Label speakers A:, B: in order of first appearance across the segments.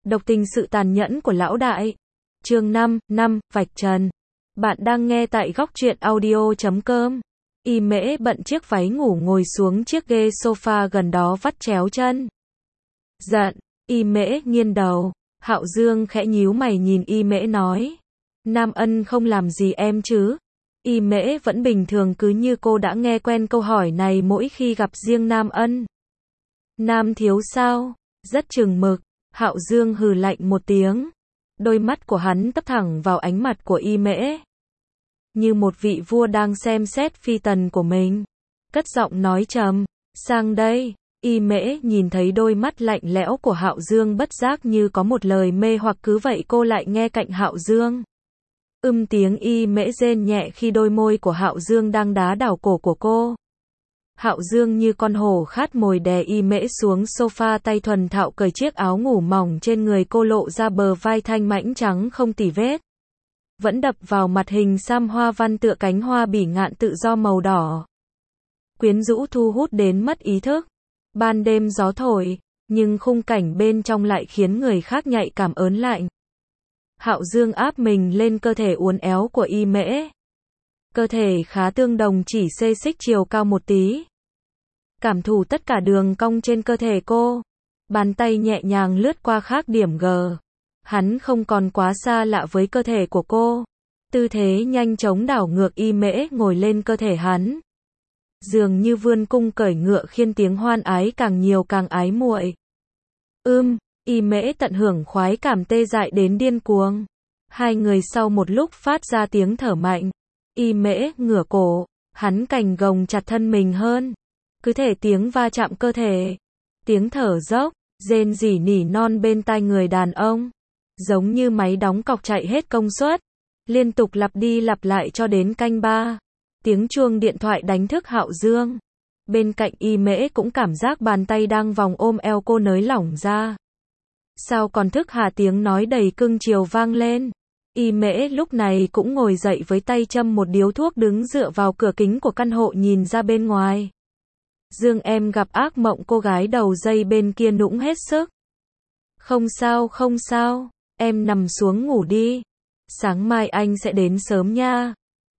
A: Độc tình sự tàn nhẫn của lão đại. Chương 5, vạch trần. Bạn đang nghe tại góc truyện audio.com. Y Mễ bận chiếc váy ngủ ngồi xuống chiếc ghế sofa gần đó vắt chéo chân. Giận, Y Mễ nghiêng đầu. Hạo Dương khẽ nhíu mày nhìn Y Mễ nói. Nam Ân không làm gì em chứ? Y Mễ vẫn bình thường cứ như cô đã nghe quen câu hỏi này mỗi khi gặp riêng Nam Ân. Nam thiếu sao? Rất chừng mực. Hạo Dương hừ lạnh một tiếng. Đôi mắt của hắn tấp thẳng vào ánh mặt của Y Mễ. Như một vị vua đang xem xét phi tần của mình. Cất giọng nói trầm. Sang đây. Y Mễ nhìn thấy đôi mắt lạnh lẽo của Hạo Dương bất giác như có một lời mê hoặc cứ vậy cô lại nghe cạnh Hạo Dương. Tiếng Y Mễ rên nhẹ khi đôi môi của Hạo Dương đang đá đảo cổ của cô. Hạo Dương như con hổ khát mồi đè Y Mễ xuống sofa, tay thuần thạo cởi chiếc áo ngủ mỏng trên người cô lộ ra bờ vai thanh mảnh trắng không tì vết. Vẫn đập vào mặt hình xăm hoa văn tựa cánh hoa bỉ ngạn tự do màu đỏ. Quyến rũ thu hút đến mất ý thức. Ban đêm gió thổi, nhưng khung cảnh bên trong lại khiến người khác nhạy cảm ớn lạnh. Hạo Dương áp mình lên cơ thể uốn éo của Y Mễ. Cơ thể khá tương đồng, chỉ xê xích chiều cao một tí. Cảm thụ tất cả đường cong trên cơ thể cô. Bàn tay nhẹ nhàng lướt qua các điểm G. Hắn không còn quá xa lạ với cơ thể của cô. Tư thế nhanh chóng đảo ngược, Y Mễ ngồi lên cơ thể hắn. Dường như vươn cung cởi ngựa khiến tiếng hoan ái càng nhiều càng ái muội. Y Mễ tận hưởng khoái cảm tê dại đến điên cuồng. Hai người sau một lúc phát ra tiếng thở mạnh. Y Mễ ngửa cổ, hắn cành gồng chặt thân mình hơn. Cứ thể tiếng va chạm cơ thể, tiếng thở dốc, rên rỉ nỉ non bên tai người đàn ông, giống như máy đóng cọc chạy hết công suất, liên tục lặp đi lặp lại cho đến canh 3. Tiếng chuông điện thoại đánh thức Hạo Dương. Bên cạnh Y Mễ cũng cảm giác bàn tay đang vòng ôm eo cô nới lỏng ra. Sao còn thức hả? Tiếng nói đầy cưng chiều vang lên. Y Mễ lúc này cũng ngồi dậy với tay châm một điếu thuốc, đứng dựa vào cửa kính của căn hộ nhìn ra bên ngoài. Dương, em gặp ác mộng. Cô gái đầu dây bên kia nũng hết sức. Không sao, em nằm xuống ngủ đi. Sáng mai anh sẽ đến sớm nha.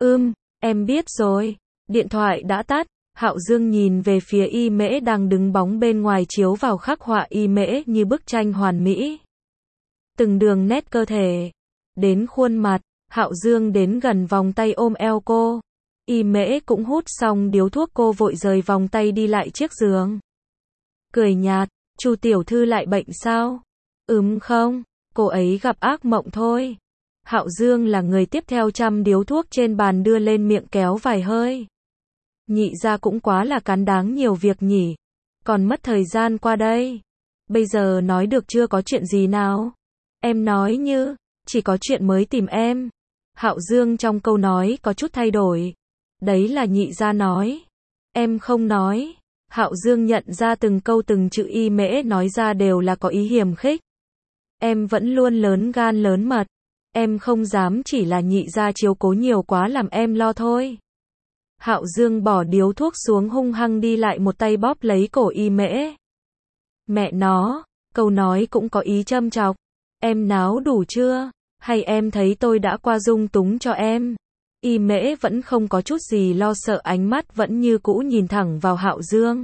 A: Em biết rồi. Điện thoại đã tắt. Hạo Dương nhìn về phía Y Mễ đang đứng bóng bên ngoài, chiếu vào khắc họa Y Mễ như bức tranh hoàn mỹ. Từng đường nét cơ thể, đến khuôn mặt, Hạo Dương đến gần vòng tay ôm eo cô. Y Mễ cũng hút xong điếu thuốc, cô vội rời vòng tay đi lại chiếc giường. Cười nhạt, Chu tiểu thư lại bệnh sao? Không, cô ấy gặp ác mộng thôi. Hạo Dương là người tiếp theo chăm điếu thuốc trên bàn đưa lên miệng kéo vài hơi. Nhị gia cũng quá là cán đáng nhiều việc nhỉ. Còn mất thời gian qua đây. Bây giờ nói được chưa, có chuyện gì nào? Em nói như, chỉ có chuyện mới tìm em. Hạo Dương trong câu nói có chút thay đổi. Đấy là nhị gia nói. Em không nói. Hạo Dương nhận ra từng câu từng chữ Y Mễ nói ra đều là có ý hiềm khích. Em vẫn luôn lớn gan lớn mật. Em không dám, chỉ là nhị gia chiếu cố nhiều quá làm em lo thôi. Hạo Dương bỏ điếu thuốc xuống, hung hăng đi lại một tay bóp lấy cổ Y Mễ. Mẹ nó, câu nói cũng có ý châm chọc. Em náo đủ chưa? Hay em thấy tôi đã qua dung túng cho em? Y Mễ vẫn không có chút gì lo sợ, ánh mắt vẫn như cũ nhìn thẳng vào Hạo Dương.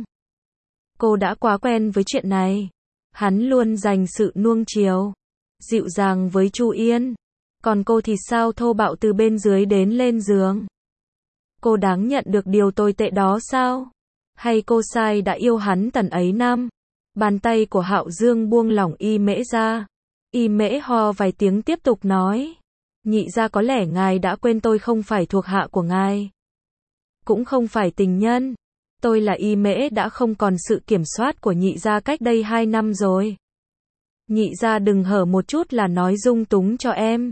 A: Cô đã quá quen với chuyện này. Hắn luôn dành sự nuông chiều, dịu dàng với Chu Yên. Còn cô thì sao, thô bạo từ bên dưới đến lên giường. Cô đáng nhận được điều tồi tệ đó sao? Hay cô sai đã yêu hắn tần ấy năm? Bàn tay của Hạo Dương buông lỏng Y Mễ ra. Y Mễ ho vài tiếng tiếp tục nói. Nhị gia, có lẽ ngài đã quên tôi không phải thuộc hạ của ngài. Cũng không phải tình nhân. Tôi là Y Mễ đã không còn sự kiểm soát của nhị gia cách đây 2 năm rồi. Nhị gia đừng hở một chút là nói dung túng cho em.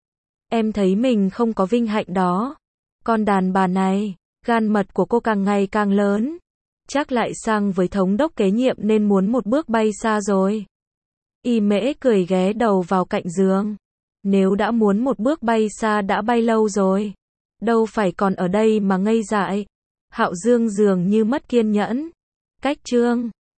A: Em thấy mình không có vinh hạnh đó. Con đàn bà này, gan mật của cô càng ngày càng lớn. Chắc lại sang với thống đốc kế nhiệm nên muốn một bước bay xa rồi. Y Mễ cười ghé đầu vào cạnh giường. Nếu đã muốn một bước bay xa đã bay lâu rồi. Đâu phải còn ở đây mà ngây dại. Hạo Dương dường như mất kiên nhẫn. Cách chương